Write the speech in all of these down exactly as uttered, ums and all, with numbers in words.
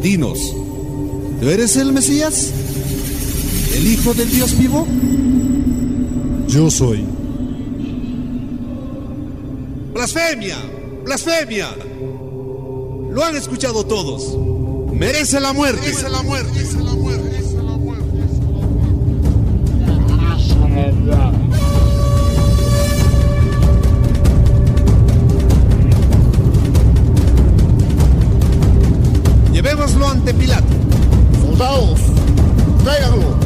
Dinos, ¿tú eres el Mesías? ¿El Hijo del Dios vivo? Yo soy. ¡Blasfemia! ¡Blasfemia! Lo han escuchado todos. Merece la muerte. Merece la muerte. Merece la muerte. Merece la muerte. Llevémoslo ante Pilato. Soldados, tráiganlo.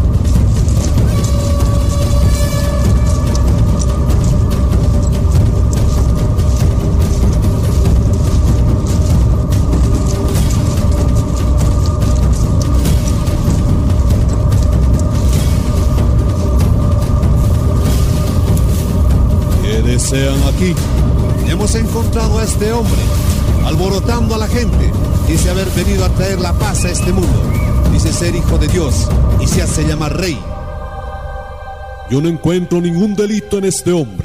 Sean aquí. Hemos encontrado a este hombre alborotando a la gente. Dice haber venido a traer la paz a este mundo. Dice ser hijo de Dios y se hace llamar rey. Yo no encuentro ningún delito en este hombre.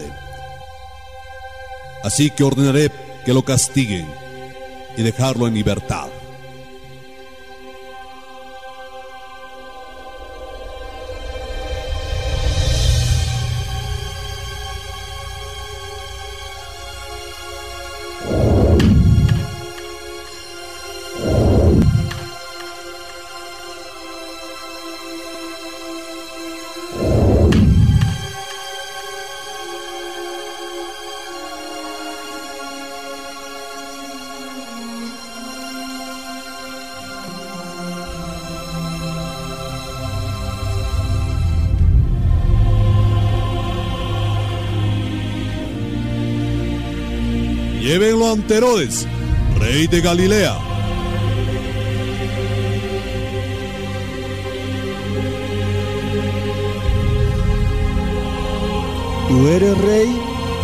Así que ordenaré que lo castiguen y dejarlo en libertad. Llévenlo ante Herodes, rey de Galilea. ¿Tú eres rey?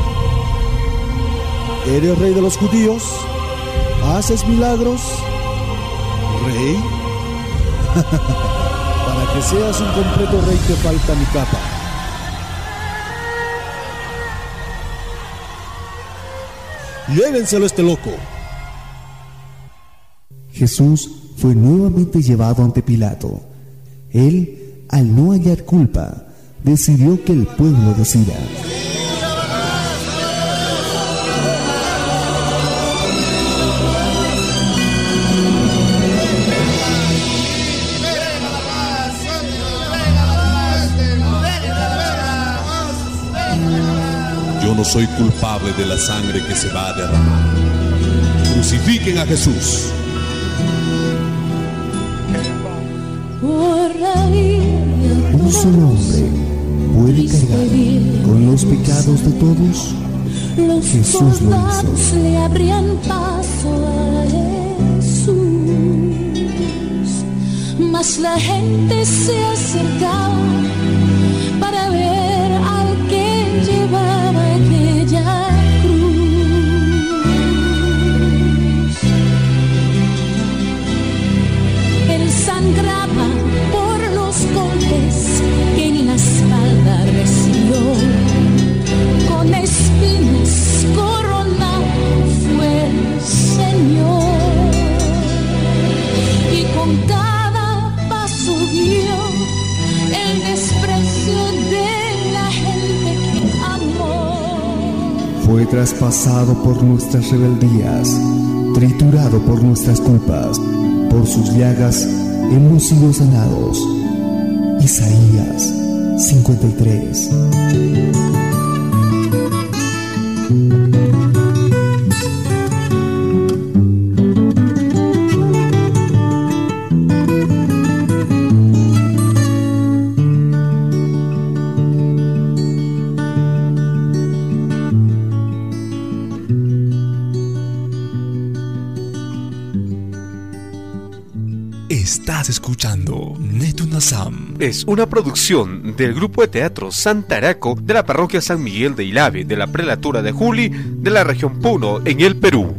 ¿Eres rey de los judíos? ¿Haces milagros? ¿Rey? Para que seas un completo rey te falta mi capa. Llévenselo a este loco. Jesús fue nuevamente llevado ante Pilato. Él, al no hallar culpa, decidió que el pueblo decida. Yo no soy culpable de la sangre que se va a derramar. Crucifiquen a Jesús. Un solo hombre puede cargar con los pecados de todos. Jesús lo hizo. Le abrían paso a Jesús, mas la gente se acercaba para ver al que llevaba aquella cruz. Él sangraba por los golpes que en la espalda recibió, con espinas coronado fue el Señor, y con cada paso vio el desprecio de la gente que amó. Fue traspasado por nuestras rebeldías, triturado por nuestras culpas, por sus llagas hemos sido sanados. Isaías cincuenta y tres. Estás escuchando Netunasam. Es una producción del grupo de teatro Santaraco de la parroquia San Miguel de Ilave de la prelatura de Juli de la región Puno en el Perú.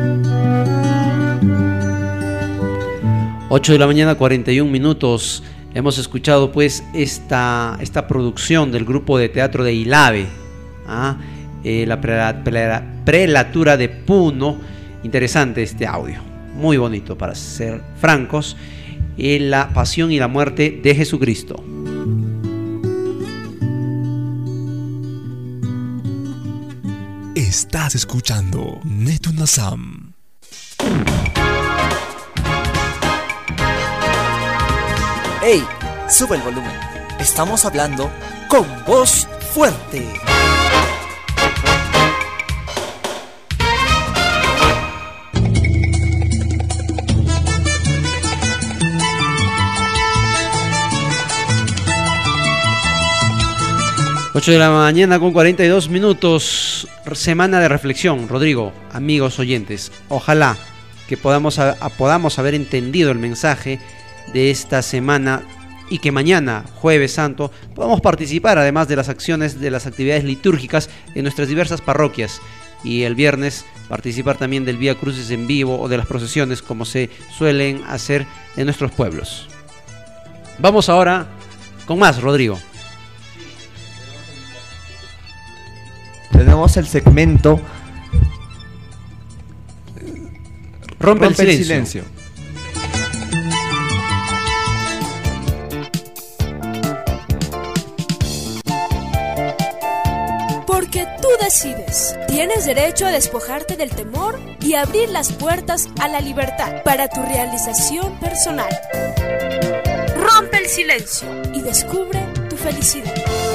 ocho de la mañana, cuarenta y un minutos. Hemos escuchado pues esta, esta producción del grupo de teatro de Ilave, ¿ah? eh, la prela, prela, prelatura de Puno. Interesante este audio, muy bonito para ser francos, en la pasión y la muerte de Jesucristo. Estás escuchando Netu Nazam. ¡Ey! Sube el volumen. Estamos hablando con voz fuerte. ocho de la mañana con cuarenta y dos minutos, semana de reflexión. Rodrigo, amigos oyentes, ojalá que podamos, a, podamos haber entendido el mensaje de esta semana y que mañana, Jueves Santo, podamos participar además de las acciones, de las actividades litúrgicas en nuestras diversas parroquias, y el viernes participar también del Vía Crucis en vivo o de las procesiones como se suelen hacer en nuestros pueblos. Vamos ahora con más, Rodrigo. Tenemos el segmento Rompe, Rompe el silencio. El silencio. Porque tú decides. Tienes derecho a despojarte del temor y abrir las puertas a la libertad para tu realización personal. Rompe el silencio y descubre tu felicidad.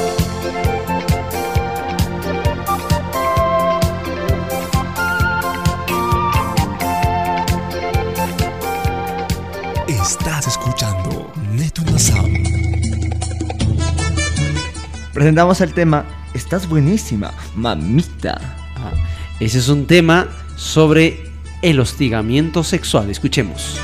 Estás escuchando Netu Nazam. Presentamos el tema Estás buenísima, mamita. Ah, ese es un tema sobre el hostigamiento sexual. Escuchemos.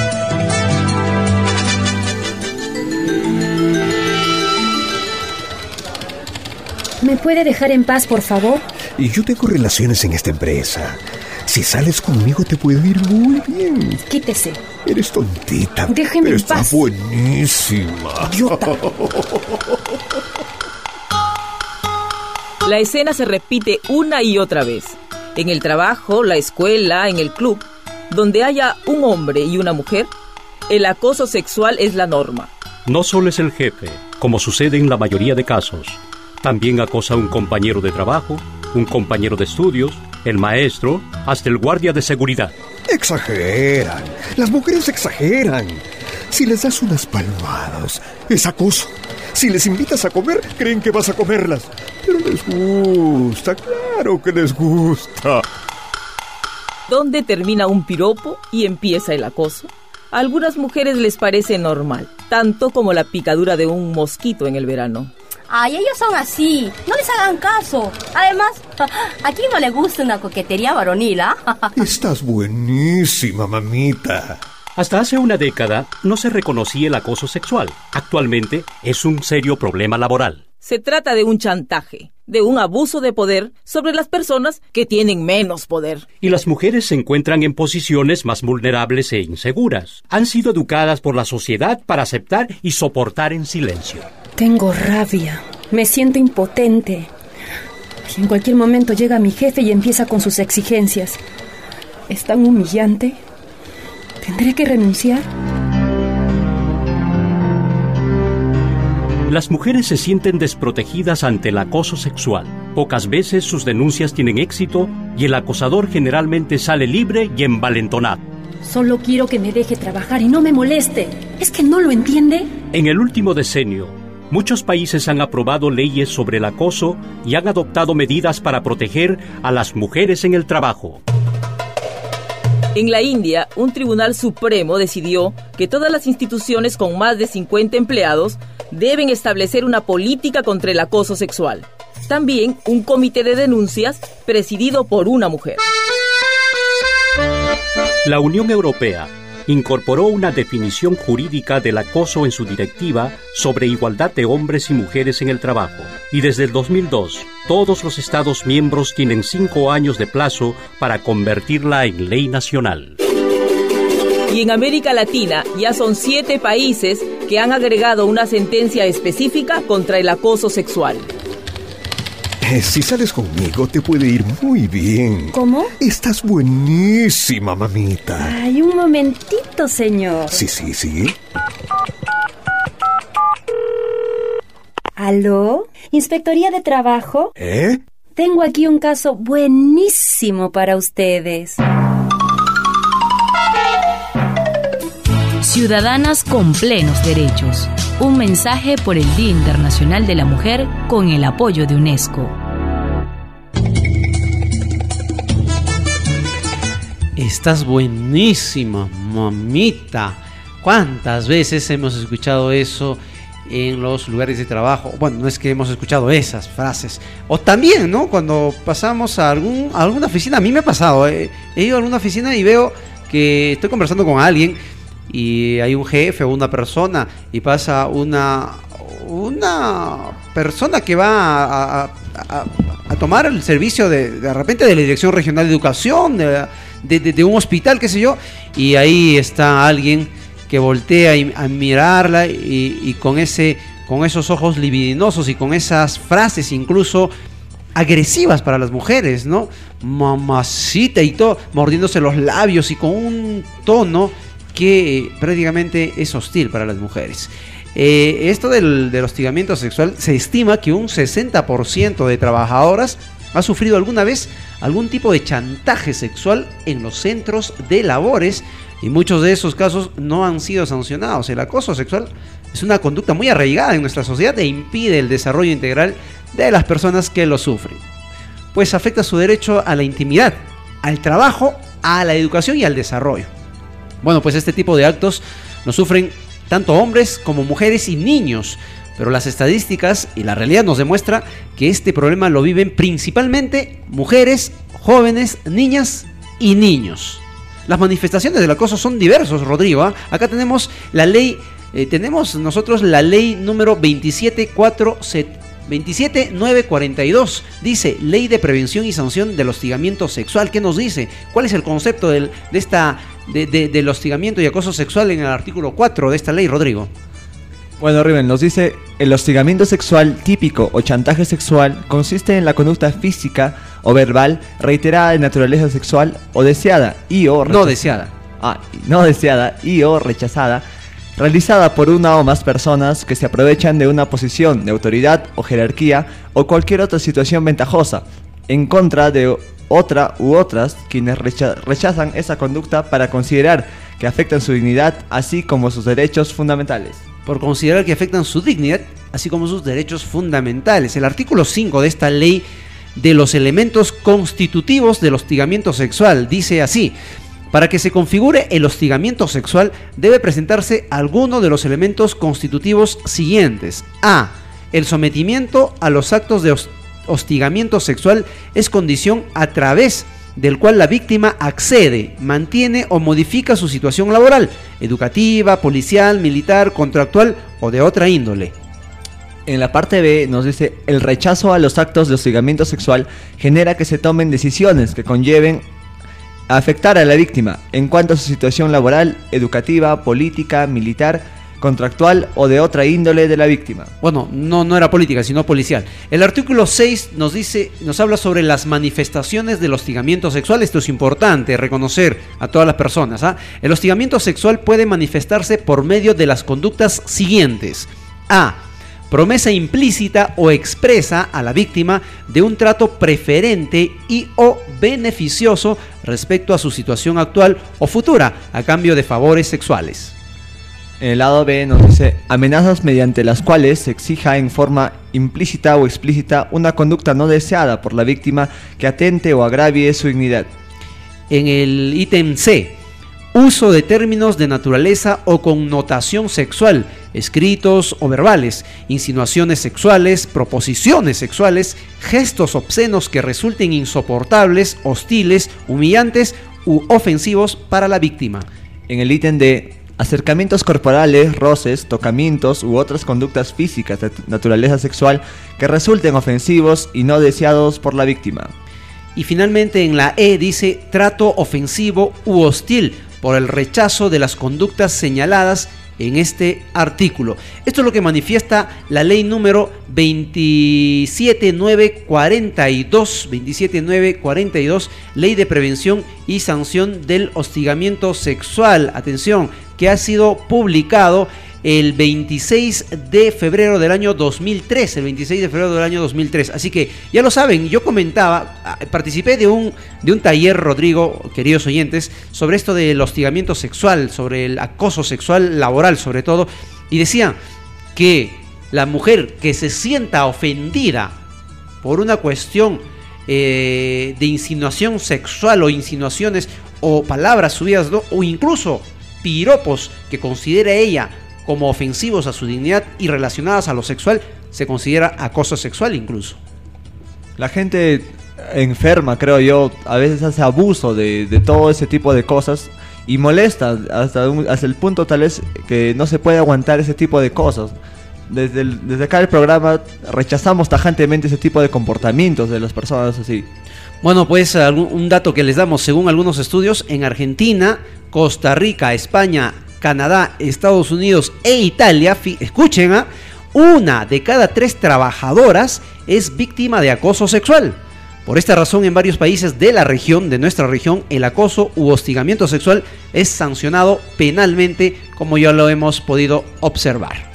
¿Me puede dejar en paz, por favor? Y yo tengo relaciones en esta empresa. Si sales conmigo te puede ir muy bien. Quítese. Eres tontita. Déjeme pero en está paz. Buenísima. Idiota. La escena se repite una y otra vez. En el trabajo, la escuela, en el club, donde haya un hombre y una mujer, el acoso sexual es la norma. No solo es el jefe, como sucede en la mayoría de casos. También acosa a un compañero de trabajo, un compañero de estudios, el maestro, hasta el guardia de seguridad. Exageran. Las mujeres exageran. Si les das unas palmadas, es acoso. Si les invitas a comer, creen que vas a comerlas. Pero les gusta, claro que les gusta. ¿Dónde termina un piropo y empieza el acoso? A algunas mujeres les parece normal, tanto como la picadura de un mosquito en el verano. Ay, ellos son así, no les hagan caso. Además, ¿a quién no le gusta una coquetería varonil, ah? Estás buenísima, mamita. Hasta hace una década no se reconocía el acoso sexual. Actualmente es un serio problema laboral. Se trata de un chantaje, de un abuso de poder sobre las personas que tienen menos poder. Y las mujeres se encuentran en posiciones más vulnerables e inseguras. Han sido educadas por la sociedad para aceptar y soportar en silencio. Tengo rabia, me siento impotente. Y en cualquier momento llega mi jefe y empieza con sus exigencias. ¿Es tan humillante? ¿Tendré que renunciar? Las mujeres se sienten desprotegidas ante el acoso sexual. Pocas veces sus denuncias tienen éxito y el acosador generalmente sale libre y envalentonado. Solo quiero que me deje trabajar y no me moleste. ¿Es que no lo entiende? En el último decenio, muchos países han aprobado leyes sobre el acoso y han adoptado medidas para proteger a las mujeres en el trabajo. En la India, un tribunal supremo decidió que todas las instituciones con más de cincuenta empleados deben establecer una política contra el acoso sexual. También un comité de denuncias presidido por una mujer. La Unión Europea incorporó una definición jurídica del acoso en su directiva sobre igualdad de hombres y mujeres en el trabajo. Y desde el dos mil dos, todos los Estados miembros tienen cinco años de plazo para convertirla en ley nacional. Y en América Latina ya son siete países que han agregado una sentencia específica contra el acoso sexual. Eh, si sales conmigo te puede ir muy bien. ¿Cómo? Estás buenísima, mamita. Ay, un momentito, señor. Sí, sí, sí. ¿Aló? ¿Inspectoría de Trabajo? ¿Eh? Tengo aquí un caso buenísimo para ustedes. Ciudadanas con plenos derechos. Un mensaje por el Día Internacional de la Mujer con el apoyo de UNESCO. Estás buenísima, mamita. ¿Cuántas veces hemos escuchado eso en los lugares de trabajo? Bueno, no es que hemos escuchado esas frases. O también, ¿no? Cuando pasamos a, algún, a alguna oficina, a mí me ha pasado. Eh, he ido a alguna oficina y veo que estoy conversando con alguien y hay un jefe o una persona y pasa una, una persona que va a, a, a, a tomar el servicio de, de repente de la Dirección Regional de Educación, de, de, de, de un hospital, qué sé yo, y ahí está alguien que voltea a mirarla y, y con ese, con esos ojos libidinosos y con esas frases incluso agresivas para las mujeres, ¿no? Mamacita y todo, mordiéndose los labios y con un tono que prácticamente es hostil para las mujeres. Eh, esto del, del hostigamiento sexual, se estima que un sesenta por ciento de trabajadoras ha sufrido alguna vez algún tipo de chantaje sexual en los centros de labores, y muchos de esos casos no han sido sancionados. El acoso sexual es una conducta muy arraigada en nuestra sociedad e impide el desarrollo integral de las personas que lo sufren, pues afecta su derecho a la intimidad, al trabajo, a la educación y al desarrollo. Bueno, pues este tipo de actos lo sufren tanto hombres como mujeres y niños, pero las estadísticas y la realidad nos demuestra que este problema lo viven principalmente mujeres, jóvenes, niñas y niños. Las manifestaciones del acoso son diversos, Rodrigo, ¿eh? Acá tenemos la ley, eh, tenemos nosotros la ley número veintisiete mil novecientos cuarenta y dos, dice Ley de Prevención y Sanción del Hostigamiento Sexual. ¿Qué nos dice? ¿Cuál es el concepto del, de esta, de, de, del hostigamiento y acoso sexual en el artículo cuatro de esta ley, Rodrigo? Bueno, Riven, nos dice: el hostigamiento sexual típico o chantaje sexual consiste en la conducta física o verbal reiterada de naturaleza sexual o deseada y o no deseada. Ah, no deseada y o rechazada, realizada por una o más personas que se aprovechan de una posición de autoridad o jerarquía o cualquier otra situación ventajosa en contra de otra u otras, quienes recha- rechazan esa conducta para considerar que afectan su dignidad así como sus derechos fundamentales. Por considerar que afectan su dignidad así como sus derechos fundamentales. El artículo cinco de esta ley de los elementos constitutivos del hostigamiento sexual dice así: para que se configure el hostigamiento sexual debe presentarse alguno de los elementos constitutivos siguientes. A. El sometimiento a los actos de hostigamiento sexual es condición a través del cual la víctima accede, mantiene o modifica su situación laboral, educativa, policial, militar, contractual o de otra índole. En la parte B nos dice: el rechazo a los actos de hostigamiento sexual genera que se tomen decisiones que conlleven a afectar a la víctima en cuanto a su situación laboral, educativa, política, militar, contractual o de otra índole de la víctima. Bueno, no, no era política, sino policial. El artículo seis nos dice, nos habla sobre las manifestaciones del hostigamiento sexual. Esto es importante, reconocer a todas las personas, ¿ah? El hostigamiento sexual puede manifestarse por medio de las conductas siguientes. A. Promesa implícita o expresa a la víctima de un trato preferente y o beneficioso respecto a su situación actual o futura a cambio de favores sexuales. En el lado B nos dice: amenazas mediante las cuales se exija en forma implícita o explícita una conducta no deseada por la víctima que atente o agravie su dignidad. En el ítem C, uso de términos de naturaleza o connotación sexual, escritos o verbales, insinuaciones sexuales, proposiciones sexuales, gestos obscenos que resulten insoportables, hostiles, humillantes u ofensivos para la víctima. En el ítem D, acercamientos corporales, roces, tocamientos u otras conductas físicas de naturaleza sexual que resulten ofensivos y no deseados por la víctima. Y finalmente en la E dice: trato ofensivo u hostil por el rechazo de las conductas señaladas en este artículo. Esto es lo que manifiesta la ley número veintisiete mil novecientos cuarenta y dos, veintisiete mil novecientos cuarenta y dos, Ley de Prevención y Sanción del Hostigamiento Sexual, atención, que ha sido publicado el veintiséis de febrero del año dos mil tres, el veintiséis de febrero del año dos mil tres. Así que ya lo saben, yo comentaba, participé de un, de un taller, Rodrigo, queridos oyentes, sobre esto del hostigamiento sexual, sobre el acoso sexual laboral sobre todo, y decía que la mujer que se sienta ofendida por una cuestión eh, de insinuación sexual o insinuaciones o palabras subidas, ¿no?, o incluso piropos que considera ella como ofensivos a su dignidad y relacionadas a lo sexual, se considera acoso sexual incluso. La gente enferma, creo yo, a veces hace abuso de, de todo ese tipo de cosas y molesta hasta, un, hasta el punto tal vez que no se puede aguantar ese tipo de cosas. Desde, el, desde acá el programa rechazamos tajantemente ese tipo de comportamientos de las personas así. Bueno, pues algún, un dato que les damos, según algunos estudios, en Argentina, Costa Rica, España, Canadá, Estados Unidos e Italia, escuchen, ¿eh? una de cada tres trabajadoras es víctima de acoso sexual. Por esta razón, en varios países de la región, de nuestra región, el acoso u hostigamiento sexual es sancionado penalmente, como ya lo hemos podido observar.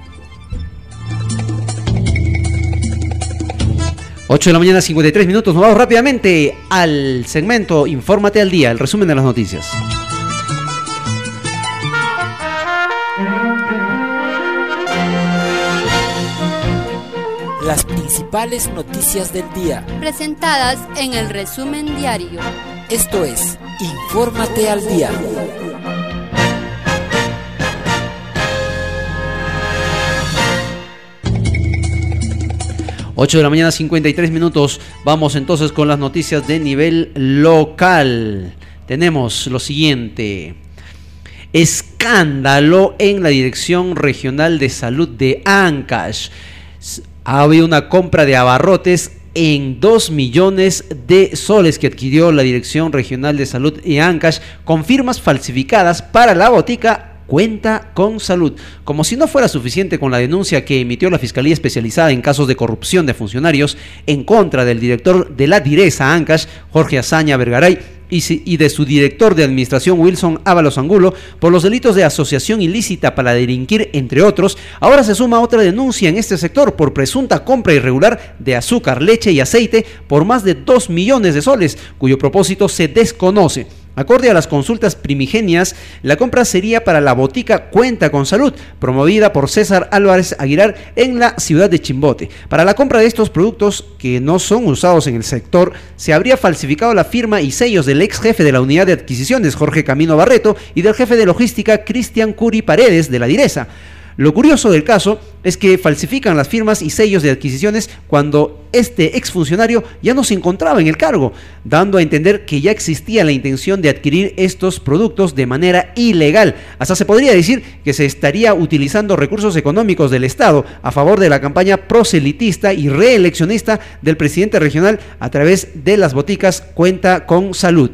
ocho de la mañana, cincuenta y tres minutos, nos vamos rápidamente al segmento Infórmate al Día, el resumen de las noticias. Las principales noticias del día, presentadas en el resumen diario. Esto es Infórmate al Día. ocho de la mañana, cincuenta y tres minutos. Vamos entonces con las noticias de nivel local. Tenemos lo siguiente. Escándalo en la Dirección Regional de Salud de Ancash. Ha habido una compra de abarrotes en dos millones de soles que adquirió la Dirección Regional de Salud de Ancash con firmas falsificadas para la botica Cuenta con Salud. Como si no fuera suficiente con la denuncia que emitió la Fiscalía Especializada en Casos de Corrupción de Funcionarios en contra del director de la Diresa Ancash, Jorge Azaña Vergaray, y de su director de administración, Wilson Ábalos Angulo, por los delitos de asociación ilícita para delinquir, entre otros, ahora se suma otra denuncia en este sector por presunta compra irregular de azúcar, leche y aceite por más de dos millones de soles, cuyo propósito se desconoce. Acorde a las consultas primigenias, la compra sería para la botica Cuenta con Salud, promovida por César Álvarez Aguilar en la ciudad de Chimbote. Para la compra de estos productos, que no son usados en el sector, se habría falsificado la firma y sellos del ex jefe de la unidad de adquisiciones, Jorge Camino Barreto, y del jefe de logística, Cristian Curi Paredes, de la Diresa. Lo curioso del caso es que falsifican las firmas y sellos de adquisiciones cuando este exfuncionario ya no se encontraba en el cargo, dando a entender que ya existía la intención de adquirir estos productos de manera ilegal. Hasta se podría decir que se estaría utilizando recursos económicos del Estado a favor de la campaña proselitista y reeleccionista del presidente regional a través de las boticas Cuenta con Salud.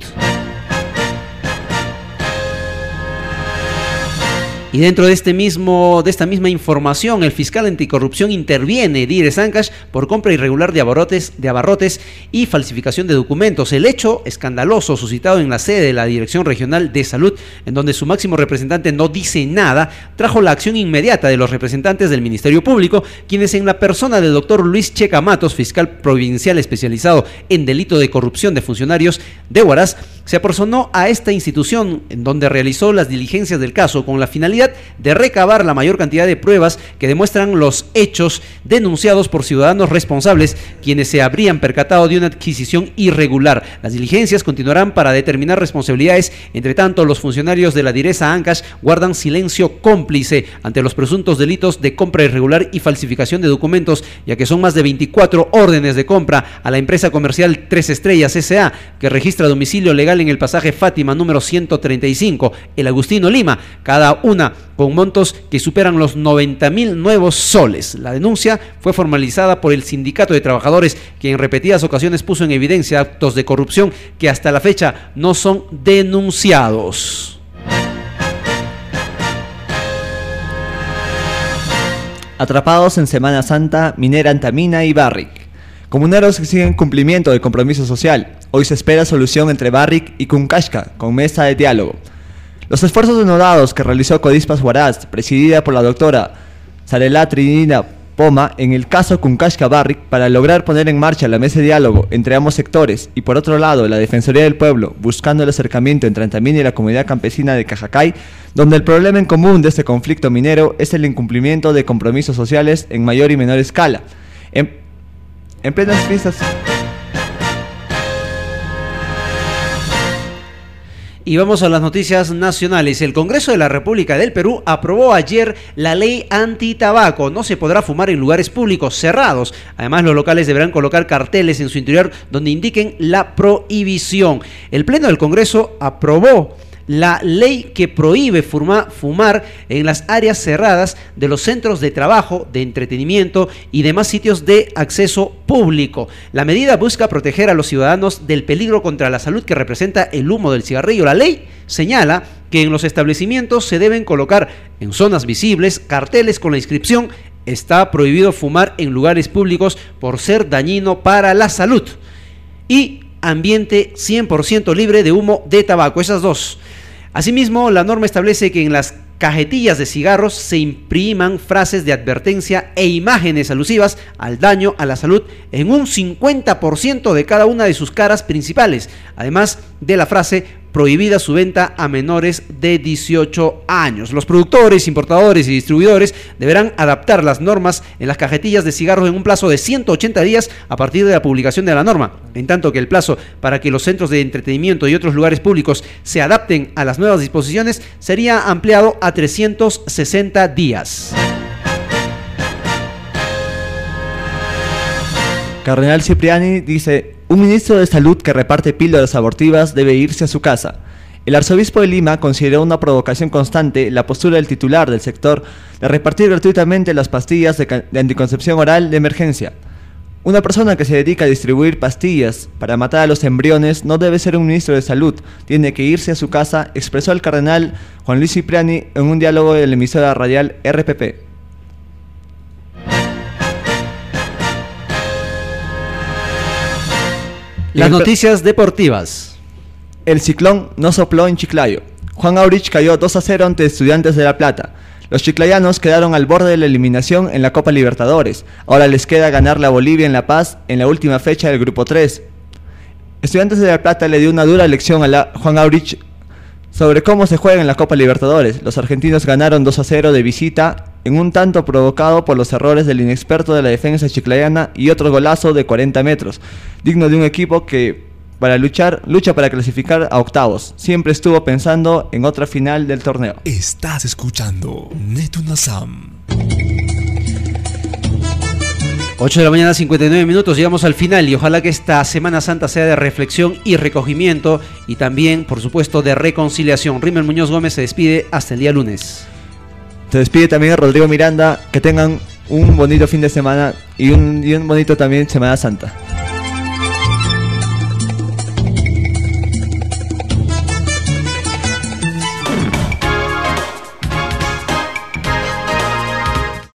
Y dentro de este mismo, de esta misma información, el fiscal anticorrupción interviene Diresa Ancash por compra irregular de abarrotes, de abarrotes y falsificación de documentos. El hecho escandaloso suscitado en la sede de la Dirección Regional de Salud, en donde su máximo representante no dice nada, trajo la acción inmediata de los representantes del Ministerio Público, quienes en la persona del doctor Luis Checa Matos, fiscal provincial especializado en delito de corrupción de funcionarios de Huaraz, se apersonó a esta institución, en donde realizó las diligencias del caso con la finalidad de recabar la mayor cantidad de pruebas que demuestran los hechos denunciados por ciudadanos responsables, quienes se habrían percatado de una adquisición irregular. Las diligencias continuarán para determinar responsabilidades. Entre tanto, los funcionarios de la Diresa Ancash guardan silencio cómplice ante los presuntos delitos de compra irregular y falsificación de documentos, ya que son más de veinticuatro órdenes de compra a la empresa comercial Tres Estrellas S A, que registra domicilio legal en el pasaje Fátima número ciento treinta y cinco, el Agustino Lima, cada una con montos que superan los noventa mil nuevos soles. La denuncia fue formalizada por el Sindicato de Trabajadores, que en repetidas ocasiones puso en evidencia actos de corrupción que hasta la fecha no son denunciados. Atrapados en Semana Santa, minera Antamina y Barrick. Comuneros exigen cumplimiento del compromiso social. Hoy se espera solución entre Barrick y Cuncashca, con mesa de diálogo. Los esfuerzos denodados que realizó Codispas Huaraz, presidida por la doctora Sarela Trinidad Poma, en el caso Cuncashca Barrick, para lograr poner en marcha la mesa de diálogo entre ambos sectores, y por otro lado la Defensoría del Pueblo, buscando el acercamiento entre Antamina y la comunidad campesina de Cajacay, donde el problema en común de este conflicto minero es el incumplimiento de compromisos sociales en mayor y menor escala. En, en plenas fiestas... Y vamos a las noticias nacionales. El Congreso de la República del Perú aprobó ayer la ley antitabaco. No se podrá fumar en lugares públicos cerrados. Además, los locales deberán colocar carteles en su interior donde indiquen la prohibición. El Pleno del Congreso aprobó la ley que prohíbe fuma, fumar en las áreas cerradas de los centros de trabajo, de entretenimiento y demás sitios de acceso público. La medida busca proteger a los ciudadanos del peligro contra la salud que representa el humo del cigarrillo. La ley señala que en los establecimientos se deben colocar en zonas visibles carteles con la inscripción: está prohibido fumar en lugares públicos por ser dañino para la salud, y ambiente cien por ciento libre de humo de tabaco. Esas dos. Asimismo, la norma establece que en las cajetillas de cigarros se impriman frases de advertencia e imágenes alusivas al daño a la salud en un cincuenta por ciento de cada una de sus caras principales, además de la frase: prohibida su venta a menores de dieciocho años. Los productores, importadores y distribuidores deberán adaptar las normas en las cajetillas de cigarros en un plazo de ciento ochenta días a partir de la publicación de la norma, en tanto que el plazo para que los centros de entretenimiento y otros lugares públicos se adapten a las nuevas disposiciones sería ampliado a trescientos sesenta días. Cardenal Cipriani dice: un ministro de salud que reparte píldoras abortivas debe irse a su casa. El arzobispo de Lima consideró una provocación constante la postura del titular del sector de repartir gratuitamente las pastillas de, de anticoncepción oral de emergencia. Una persona que se dedica a distribuir pastillas para matar a los embriones no debe ser un ministro de salud, tiene que irse a su casa, expresó el cardenal Juan Luis Cipriani en un diálogo de la emisora radial R P P. Las noticias deportivas. El ciclón no sopló en Chiclayo. Juan Aurich cayó dos a cero ante Estudiantes de La Plata. Los chiclayanos quedaron al borde de la eliminación en la Copa Libertadores. Ahora les queda ganarle a Bolivia en La Paz en la última fecha del Grupo tres. Estudiantes de La Plata le dio una dura lección a la Juan Aurich sobre cómo se juega en la Copa Libertadores. Los argentinos ganaron dos a cero de visita en un tanto provocado por los errores del inexperto de la defensa chiclayana y otro golazo de cuarenta metros, digno de un equipo que para luchar lucha para clasificar a octavos. Siempre estuvo pensando en otra final del torneo. Estás escuchando Netunasam. ocho de la mañana, cincuenta y nueve minutos, llegamos al final y ojalá que esta Semana Santa sea de reflexión y recogimiento y también, por supuesto, de reconciliación. Rimmel Muñoz Gómez se despide hasta el día lunes. Se despide también Rodrigo Miranda, que tengan un bonito fin de semana y un, y un bonito también Semana Santa.